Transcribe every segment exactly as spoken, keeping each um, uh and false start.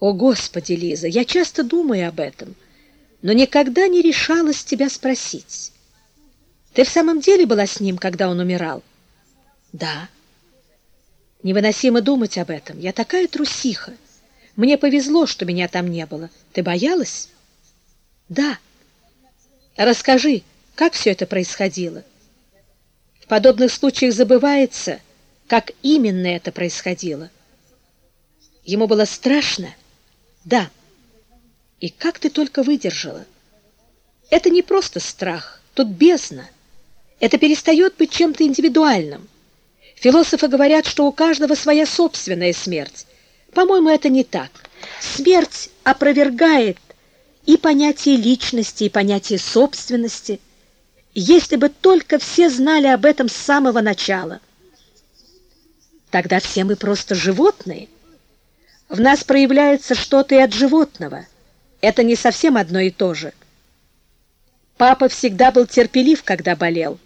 О, Господи, Лиза, я часто думаю об этом, но никогда не решалась тебя спросить. Ты в самом деле была с ним, когда он умирал? Да. Невыносимо думать об этом. Я такая трусиха. Мне повезло, что меня там не было. Ты боялась? Да. Расскажи, как все это происходило? В подобных случаях забывается, как именно это происходило. Ему было страшно? Да. И как ты только выдержала? Это не просто страх, тут бездна. Это перестает быть чем-то индивидуальным. Философы говорят, что у каждого своя собственная смерть. По-моему, это не так. Смерть опровергает и понятие личности, и понятие собственности. Если бы только все знали об этом с самого начала. Тогда все мы просто животные. В нас проявляется что-то и от животного. Это не совсем одно и то же. Папа всегда был терпелив, когда болел.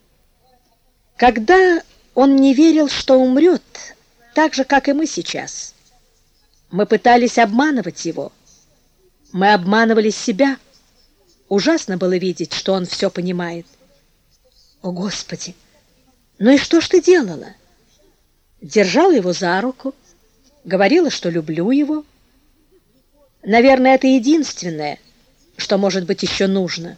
Когда он не верил, что умрет, так же, как и мы сейчас. Мы пытались обманывать его. Мы обманывали себя. Ужасно было видеть, что он все понимает. О, Господи! Ну и что ж ты делала? Держала его за руку, говорила, что люблю его. Наверное, это единственное, что, может быть, еще нужно.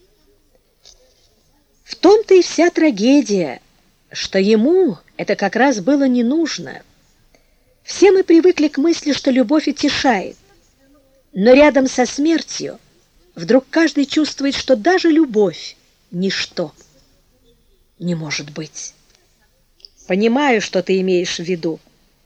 В том-то и вся трагедия, что ему это как раз было не нужно. Все мы привыкли к мысли, что любовь утешает, но рядом со смертью вдруг каждый чувствует, что даже любовь — ничто. Не может быть. Понимаю, что ты имеешь в виду.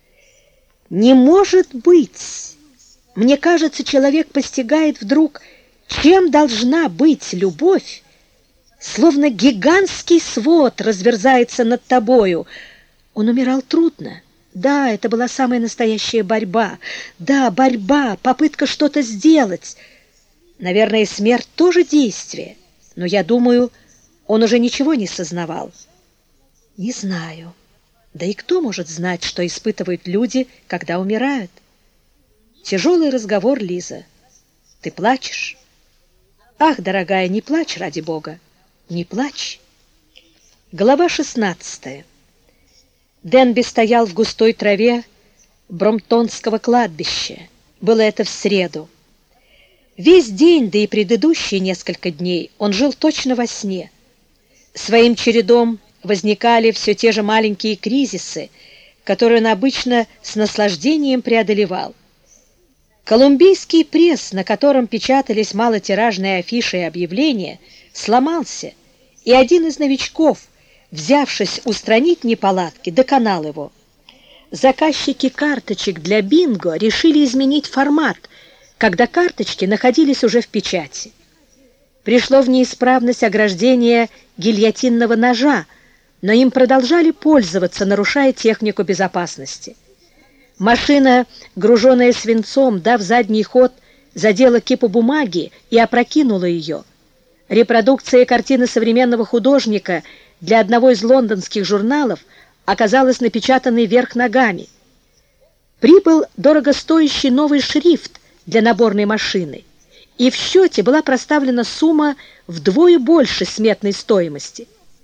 Не может быть. Мне кажется, человек постигает вдруг, чем должна быть любовь, словно гигантский свод разверзается над тобою. Он умирал трудно. Да, это была самая настоящая борьба. Да, борьба, попытка что-то сделать. Наверное, смерть тоже действие. Но я думаю, он уже ничего не сознавал. Не знаю. Да и кто может знать, что испытывают люди, когда умирают? Тяжелый разговор, Лиза. Ты плачешь? Ах, дорогая, не плачь, ради Бога. Не плачь. Глава шестнадцатая. Денби стоял в густой траве Бромптонского кладбища. Было это в среду. Весь день, да и предыдущие несколько дней, он жил точно во сне. Своим чередом возникали все те же маленькие кризисы, которые он обычно с наслаждением преодолевал. Колумбийский пресс, на котором печатались малотиражные афиши и объявления, сломался, и один из новичков, взявшись устранить неполадки, доконал его. Заказчики карточек для бинго решили изменить формат, когда карточки находились уже в печати. Пришло в неисправность ограждение гильотинного ножа, но им продолжали пользоваться, нарушая технику безопасности. Машина, груженная свинцом, дав задний ход, задела кипу бумаги и опрокинула ее. Репродукция картины современного художника для одного из лондонских журналов оказалась напечатанной вверх ногами. Прибыл дорогостоящий новый шрифт для наборной машины, и в счете была проставлена сумма вдвое больше сметной стоимости.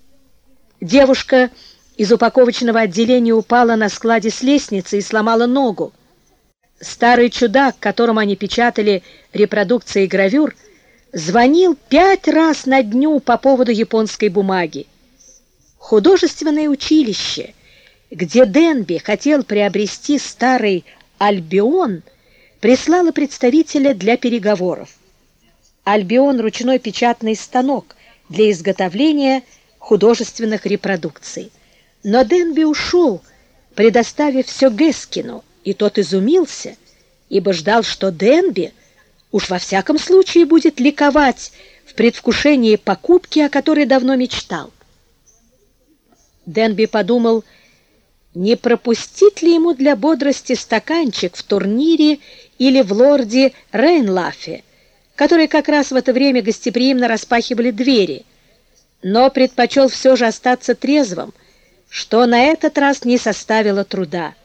Девушка из упаковочного отделения упала на складе с лестницы и сломала ногу. Старый чудак, которому они печатали репродукции гравюр, звонил пять раз на дню по поводу японской бумаги. Художественное училище, где Денби хотел приобрести старый «Альбион», прислало представителя для переговоров. «Альбион» — ручной печатный станок для изготовления художественных репродукций. Но Денби ушел, предоставив все Гескину, и тот изумился, ибо ждал, что Денби уж во всяком случае будет ликовать в предвкушении покупки, о которой давно мечтал. Денби подумал, не пропустить ли ему для бодрости стаканчик в турнире или в лорде Рейнлафе, которые как раз в это время гостеприимно распахивали двери, но предпочел все же остаться трезвым, что на этот раз не составило труда.